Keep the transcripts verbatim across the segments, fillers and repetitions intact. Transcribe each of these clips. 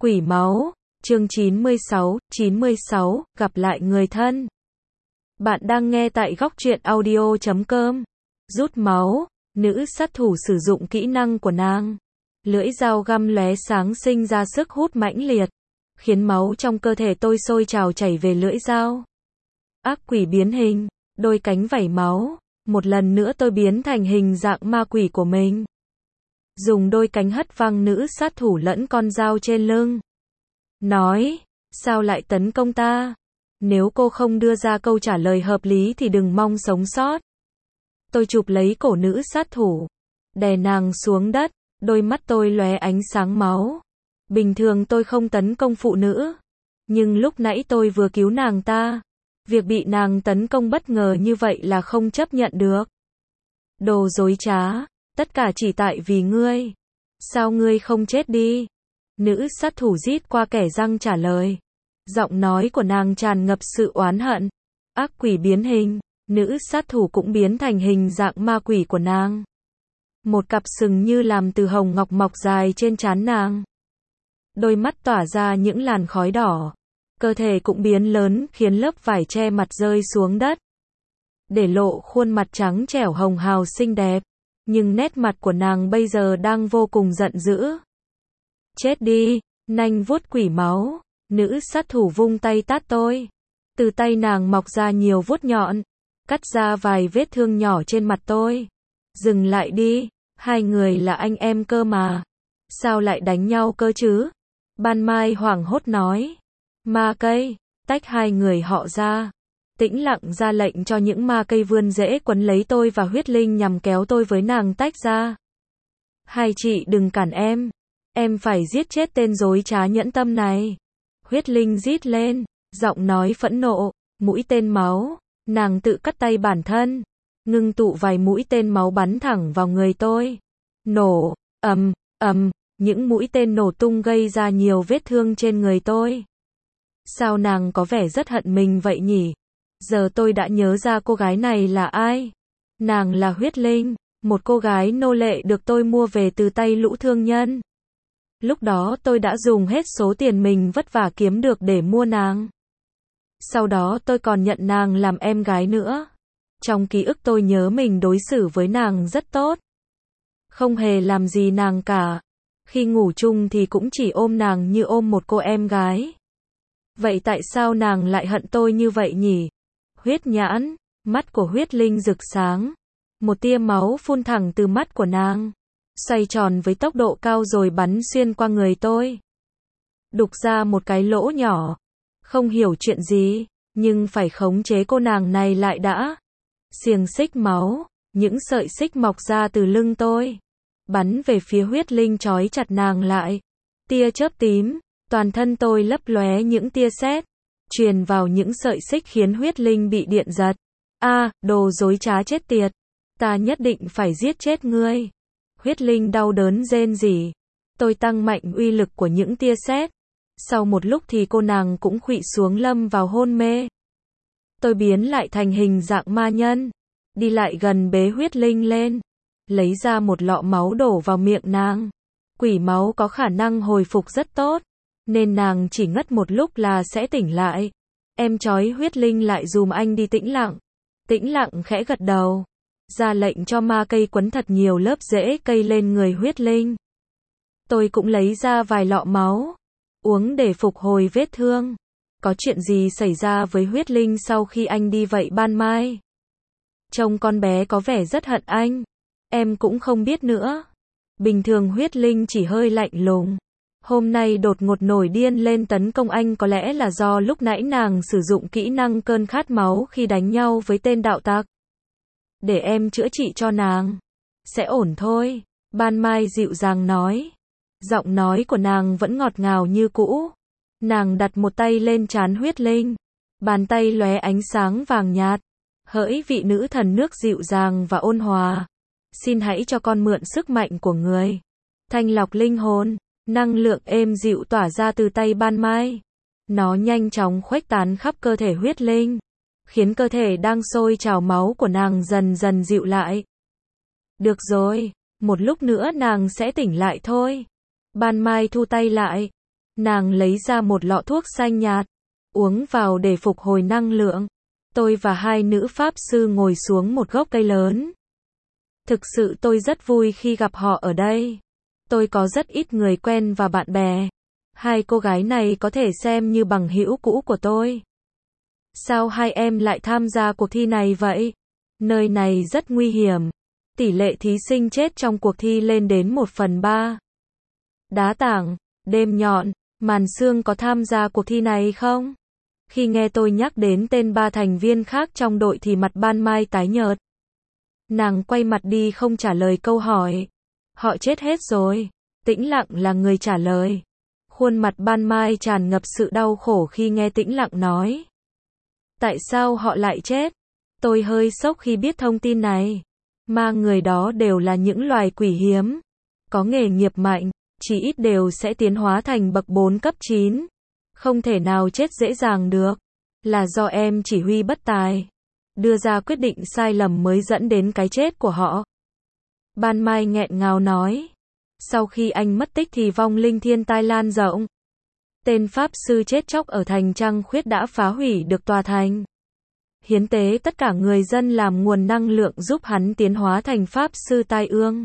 Quỷ máu, chương chín mươi sáu, chín mươi sáu, gặp lại người thân. Bạn đang nghe tại góc truyện audio chấm com. Rút máu, nữ sát thủ sử dụng kỹ năng của nàng. Lưỡi dao găm lóe sáng sinh ra sức hút mãnh liệt, khiến máu trong cơ thể tôi sôi trào chảy về lưỡi dao. Ác quỷ biến hình, đôi cánh vẩy máu, một lần nữa tôi biến thành hình dạng ma quỷ của mình. Dùng đôi cánh hất văng nữ sát thủ lẫn con dao trên lưng. Nói, sao lại tấn công ta? Nếu cô không đưa ra câu trả lời hợp lý thì đừng mong sống sót. Tôi chụp lấy cổ nữ sát thủ, đè nàng xuống đất, đôi mắt tôi lóe ánh sáng máu. Bình thường tôi không tấn công phụ nữ, nhưng lúc nãy tôi vừa cứu nàng ta. Việc bị nàng tấn công bất ngờ như vậy là không chấp nhận được. Đồ dối trá, tất cả chỉ tại vì ngươi. Sao ngươi không chết đi? Nữ sát thủ rít qua kẻ răng trả lời. Giọng nói của nàng tràn ngập sự oán hận. Ác quỷ biến hình, nữ sát thủ cũng biến thành hình dạng ma quỷ của nàng. Một cặp sừng như làm từ hồng ngọc mọc dài trên trán nàng. Đôi mắt tỏa ra những làn khói đỏ. Cơ thể cũng biến lớn khiến lớp vải che mặt rơi xuống đất, để lộ khuôn mặt trắng trẻo hồng hào xinh đẹp. Nhưng nét mặt của nàng bây giờ đang vô cùng giận dữ. Chết đi, nanh vuốt quỷ máu. Nữ sát thủ vung tay tát tôi. Từ tay nàng mọc ra nhiều vuốt nhọn, cắt ra vài vết thương nhỏ trên mặt tôi. Dừng lại đi, hai người là anh em cơ mà. Sao lại đánh nhau cơ chứ? Ban Mai hoảng hốt nói. Ma cây, tách hai người họ ra. Tĩnh lặng ra lệnh cho những ma cây vươn rễ quấn lấy tôi và Huyết Linh nhằm kéo tôi với nàng tách ra. Hai chị đừng cản em. Em phải giết chết tên dối trá nhẫn tâm này. Huyết Linh rít lên, giọng nói phẫn nộ, mũi tên máu. Nàng tự cắt tay bản thân, ngưng tụ vài mũi tên máu bắn thẳng vào người tôi. Nổ, ầm, ầm, những mũi tên nổ tung gây ra nhiều vết thương trên người tôi. Sao nàng có vẻ rất hận mình vậy nhỉ? Giờ tôi đã nhớ ra cô gái này là ai. Nàng là Huyết Linh, một cô gái nô lệ được tôi mua về từ tay lũ thương nhân. Lúc đó tôi đã dùng hết số tiền mình vất vả kiếm được để mua nàng. Sau đó tôi còn nhận nàng làm em gái nữa. Trong ký ức tôi nhớ mình đối xử với nàng rất tốt. Không hề làm gì nàng cả. Khi ngủ chung thì cũng chỉ ôm nàng như ôm một cô em gái. Vậy tại sao nàng lại hận tôi như vậy nhỉ? Huyết nhãn, mắt của Huyết Linh rực sáng. Một tia máu phun thẳng từ mắt của nàng, xoay tròn với tốc độ cao rồi bắn xuyên qua người tôi. Đục ra một cái lỗ nhỏ. Không hiểu chuyện gì, nhưng phải khống chế cô nàng này lại đã. Xiềng xích máu, những sợi xích mọc ra từ lưng tôi, bắn về phía Huyết Linh trói chặt nàng lại. Tia chớp tím, toàn thân tôi lấp lóe những tia sét, truyền vào những sợi xích khiến Huyết Linh bị điện giật. A, à, đồ dối trá chết tiệt, ta nhất định phải giết chết ngươi. Huyết Linh đau đớn rên rỉ. Tôi tăng mạnh uy lực của những tia sét. Sau một lúc thì cô nàng cũng khuỵu xuống lâm vào hôn mê. Tôi biến lại thành hình dạng ma nhân, đi lại gần bế Huyết Linh lên, lấy ra một lọ máu đổ vào miệng nàng. Quỷ máu có khả năng hồi phục rất tốt, nên nàng chỉ ngất một lúc là sẽ tỉnh lại. Em trói Huyết Linh lại dùm anh đi. Tĩnh lặng. Tĩnh lặng khẽ gật đầu, ra lệnh cho ma cây quấn thật nhiều lớp rễ cây lên người Huyết Linh. Tôi cũng lấy ra vài lọ máu, uống để phục hồi vết thương. Có chuyện gì xảy ra với Huyết Linh sau khi anh đi vậy Ban Mai? Trông con bé có vẻ rất hận anh. Em cũng không biết nữa. Bình thường Huyết Linh chỉ hơi lạnh lùng. Hôm nay đột ngột nổi điên lên tấn công anh, có lẽ là do lúc nãy nàng sử dụng kỹ năng cơn khát máu khi đánh nhau với tên đạo tặc. Để em chữa trị cho nàng. Sẽ ổn thôi, Ban Mai dịu dàng nói. Giọng nói của nàng vẫn ngọt ngào như cũ. Nàng đặt một tay lên trán Huyết Linh. Bàn tay lóe ánh sáng vàng nhạt. Hỡi vị nữ thần nước dịu dàng và ôn hòa. Xin hãy cho con mượn sức mạnh của người. Thanh lọc linh hồn. Năng lượng êm dịu tỏa ra từ tay Ban Mai. Nó nhanh chóng khuếch tán khắp cơ thể Huyết Linh, khiến cơ thể đang sôi trào máu của nàng dần dần dịu lại. Được rồi, một lúc nữa nàng sẽ tỉnh lại thôi. Ban Mai thu tay lại. Nàng lấy ra một lọ thuốc xanh nhạt, uống vào để phục hồi năng lượng. Tôi và hai nữ pháp sư ngồi xuống một gốc cây lớn. Thực sự tôi rất vui khi gặp họ ở đây. Tôi có rất ít người quen và bạn bè. Hai cô gái này có thể xem như bằng hữu cũ của tôi. Sao hai em lại tham gia cuộc thi này vậy? Nơi này rất nguy hiểm. Tỷ lệ thí sinh chết trong cuộc thi lên đến một phần ba. Đá tảng, đêm nhọn, Màn Sương có tham gia cuộc thi này không? Khi nghe tôi nhắc đến tên ba thành viên khác trong đội thì mặt Ban Mai tái nhợt. Nàng quay mặt đi không trả lời câu hỏi. Họ chết hết rồi. Tĩnh Lặng là người trả lời. Khuôn mặt Ban Mai tràn ngập sự đau khổ khi nghe Tĩnh Lặng nói. Tại sao họ lại chết? Tôi hơi sốc khi biết thông tin này. Ma người đó đều là những loài quỷ hiếm. Có nghề nghiệp mạnh, chỉ ít đều sẽ tiến hóa thành bậc bốn cấp chín. Không thể nào chết dễ dàng được. Là do em chỉ huy bất tài. Đưa ra quyết định sai lầm mới dẫn đến cái chết của họ. Ban Mai nghẹn ngào nói. Sau khi anh mất tích thì vong linh thiên tai lan rộng. Tên pháp sư chết chóc ở thành Trăng Khuyết đã phá hủy được tòa thành. Hiến tế tất cả người dân làm nguồn năng lượng giúp hắn tiến hóa thành pháp sư tai ương.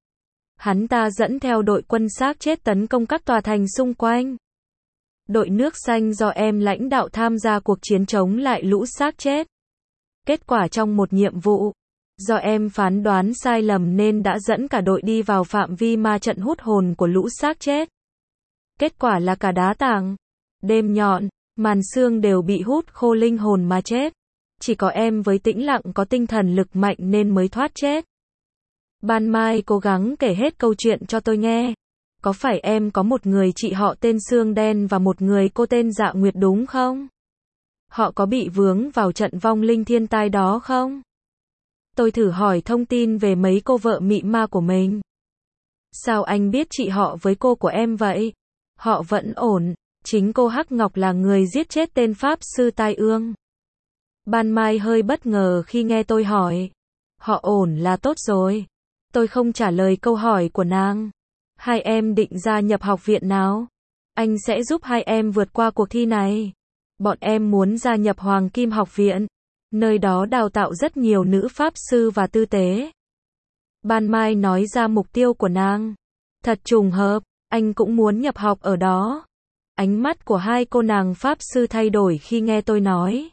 Hắn ta dẫn theo đội quân xác chết tấn công các tòa thành xung quanh. Đội nước xanh do em lãnh đạo tham gia cuộc chiến chống lại lũ xác chết. Kết quả trong một nhiệm vụ, do em phán đoán sai lầm nên đã dẫn cả đội đi vào phạm vi ma trận hút hồn của lũ xác chết. Kết quả là cả Đá Tảng, Đêm Nhọn, Màn Sương đều bị hút khô linh hồn mà chết. Chỉ có em với Tĩnh Lặng có tinh thần lực mạnh nên mới thoát chết. Ban Mai cố gắng kể hết câu chuyện cho tôi nghe. Có phải em có một người chị họ tên Sương Đen và một người cô tên Dạ Nguyệt đúng không? Họ có bị vướng vào trận vong linh thiên tai đó không? Tôi thử hỏi thông tin về mấy cô vợ mị ma của mình. Sao anh biết chị họ với cô của em vậy? Họ vẫn ổn. Chính cô Hắc Ngọc là người giết chết tên pháp sư tai ương. Ban Mai hơi bất ngờ khi nghe tôi hỏi. Họ ổn là tốt rồi. Tôi không trả lời câu hỏi của nàng. Hai em định gia nhập học viện nào? Anh sẽ giúp hai em vượt qua cuộc thi này. Bọn em muốn gia nhập Hoàng Kim Học viện. Nơi đó đào tạo rất nhiều nữ pháp sư và tư tế. Ban Mai nói ra mục tiêu của nàng. Thật trùng hợp, anh cũng muốn nhập học ở đó. Ánh mắt của hai cô nàng pháp sư thay đổi khi nghe tôi nói.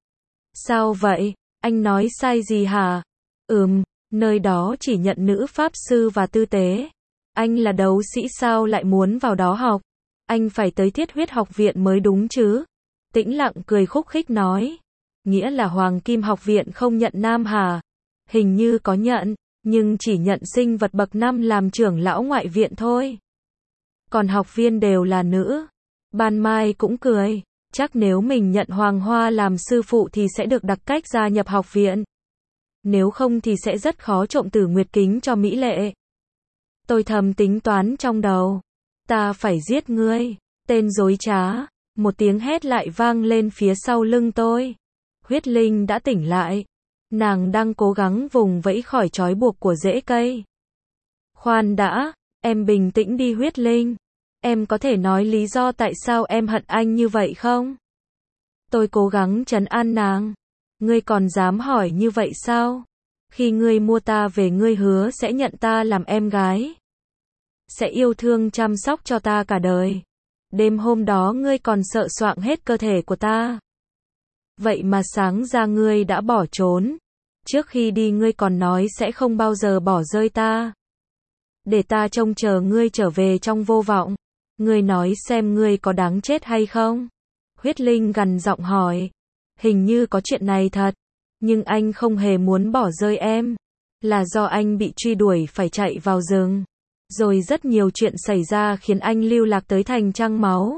Sao vậy? Anh nói sai gì hả? Ừm, nơi đó chỉ nhận nữ pháp sư và tư tế. Anh là đấu sĩ sao lại muốn vào đó học? Anh phải tới Thiết Huyết Học viện mới đúng chứ? Tĩnh Lặng cười khúc khích nói. Nghĩa là Hoàng Kim Học viện không nhận nam hả? Hình như có nhận, nhưng chỉ nhận sinh vật bậc năm làm trưởng lão ngoại viện thôi. Còn học viên đều là nữ. Ban Mai cũng cười. Chắc nếu mình nhận Hoàng Hoa làm sư phụ thì sẽ được đặc cách gia nhập học viện. Nếu không thì sẽ rất khó trộm Tử Nguyệt Kính cho mỹ lệ. Tôi thầm tính toán trong đầu. Ta phải giết ngươi. Tên dối trá. Một tiếng hét lại vang lên phía sau lưng tôi. Huyết Linh đã tỉnh lại. Nàng đang cố gắng vùng vẫy khỏi trói buộc của rễ cây. Khoan đã, em bình tĩnh đi Huyết Linh. Em có thể nói lý do tại sao em hận anh như vậy không? Tôi cố gắng trấn an nàng. Ngươi còn dám hỏi như vậy sao? Khi ngươi mua ta về ngươi hứa sẽ nhận ta làm em gái. Sẽ yêu thương chăm sóc cho ta cả đời. Đêm hôm đó ngươi còn sợ soạng hết cơ thể của ta. Vậy mà sáng ra ngươi đã bỏ trốn. Trước khi đi ngươi còn nói sẽ không bao giờ bỏ rơi ta. Để ta trông chờ ngươi trở về trong vô vọng. Ngươi nói xem ngươi có đáng chết hay không? Huyết Linh gằn giọng hỏi. Hình như có chuyện này thật. Nhưng anh không hề muốn bỏ rơi em. Là do anh bị truy đuổi phải chạy vào rừng. Rồi rất nhiều chuyện xảy ra khiến anh lưu lạc tới thành Trăng Máu.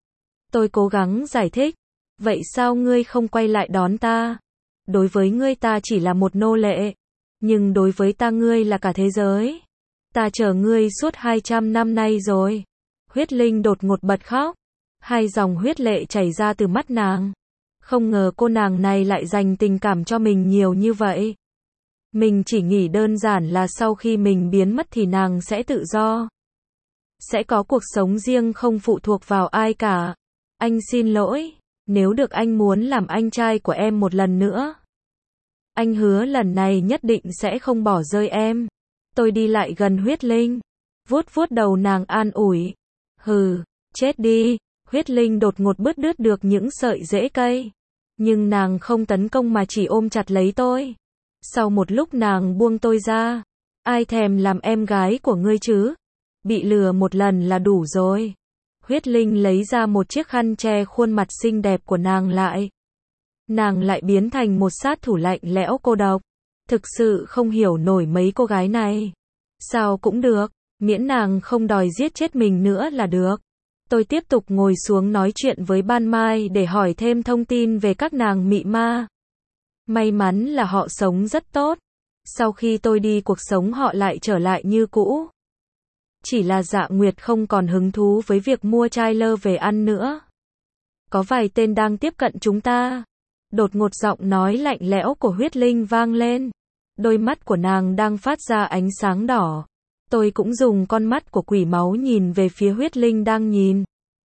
Tôi cố gắng giải thích. Vậy sao ngươi không quay lại đón ta? Đối với ngươi ta chỉ là một nô lệ. Nhưng đối với ta ngươi là cả thế giới. Ta chờ ngươi suốt hai trăm năm nay rồi. Huyết Linh đột ngột bật khóc. Hai dòng huyết lệ chảy ra từ mắt nàng. Không ngờ cô nàng này lại dành tình cảm cho mình nhiều như vậy. Mình chỉ nghĩ đơn giản là sau khi mình biến mất thì nàng sẽ tự do. sẽ có cuộc sống riêng không phụ thuộc vào ai cả. Anh xin lỗi, nếu được anh muốn làm anh trai của em một lần nữa. Anh hứa lần này nhất định sẽ không bỏ rơi em. Tôi đi lại gần Huyết Linh, vuốt vuốt đầu nàng an ủi. Hừ, chết đi. Huyết Linh đột ngột bứt đứt được những sợi rễ cây. Nhưng nàng không tấn công mà chỉ ôm chặt lấy tôi. Sau một lúc nàng buông tôi ra. Ai thèm làm em gái của ngươi chứ? Bị lừa một lần là đủ rồi. Huyết Linh lấy ra một chiếc khăn che khuôn mặt xinh đẹp của nàng lại. Nàng lại biến thành một sát thủ lạnh lẽo cô độc. Thực sự không hiểu nổi mấy cô gái này. Sao cũng được, miễn nàng không đòi giết chết mình nữa là được. Tôi tiếp tục ngồi xuống nói chuyện với Ban Mai để hỏi thêm thông tin về các nàng mị ma. May mắn là họ sống rất tốt. Sau khi tôi đi cuộc sống họ lại trở lại như cũ. Chỉ là Dạ Nguyệt không còn hứng thú với việc mua chai lơ về ăn nữa. Có vài tên đang tiếp cận chúng ta. Đột ngột giọng nói lạnh lẽo của Huyết Linh vang lên. Đôi mắt của nàng đang phát ra ánh sáng đỏ. Tôi cũng dùng con mắt của quỷ máu nhìn về phía Huyết Linh đang nhìn.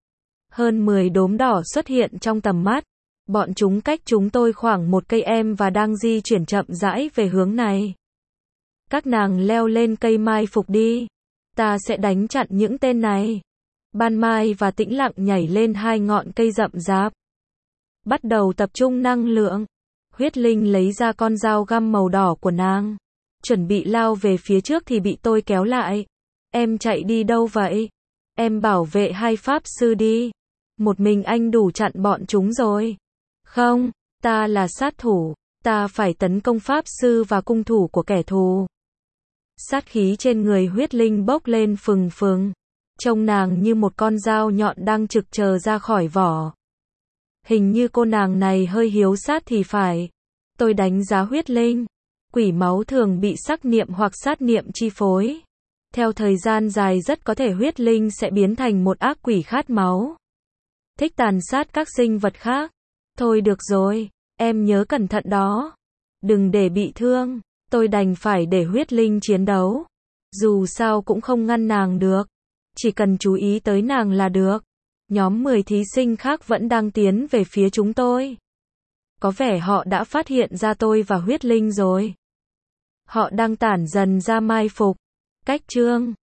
Hơn mười đốm đỏ xuất hiện trong tầm mắt. Bọn chúng cách chúng tôi khoảng một cây em và đang di chuyển chậm rãi về hướng này. Các nàng leo lên cây mai phục đi. Ta sẽ đánh chặn những tên này. Ban Mai và Tĩnh Lặng nhảy lên hai ngọn cây rậm rạp. Bắt đầu tập trung năng lượng. Huyết Linh lấy ra con dao găm màu đỏ của nàng. Chuẩn bị lao về phía trước thì bị tôi kéo lại. Em chạy đi đâu vậy? Em bảo vệ hai pháp sư đi. Một mình anh đủ chặn bọn chúng rồi. Không, ta là sát thủ. Ta phải tấn công pháp sư và cung thủ của kẻ thù. Sát khí trên người Huyết Linh bốc lên phừng phừng. Trông nàng như một con dao nhọn đang trực chờ ra khỏi vỏ. Hình như cô nàng này hơi hiếu sát thì phải. Tôi đánh giá Huyết Linh. Quỷ máu thường bị sắc niệm hoặc sát niệm chi phối. Theo thời gian dài rất có thể Huyết Linh sẽ biến thành một ác quỷ khát máu. Thích tàn sát các sinh vật khác. Thôi được rồi, em nhớ cẩn thận đó. Đừng để bị thương. Tôi đành phải để Huyết Linh chiến đấu. Dù sao cũng không ngăn nàng được. Chỉ cần chú ý tới nàng là được. Nhóm mười thí sinh khác vẫn đang tiến về phía chúng tôi. Có vẻ họ đã phát hiện ra tôi và Huyết Linh rồi. Họ đang tản dần ra mai phục. Cách chương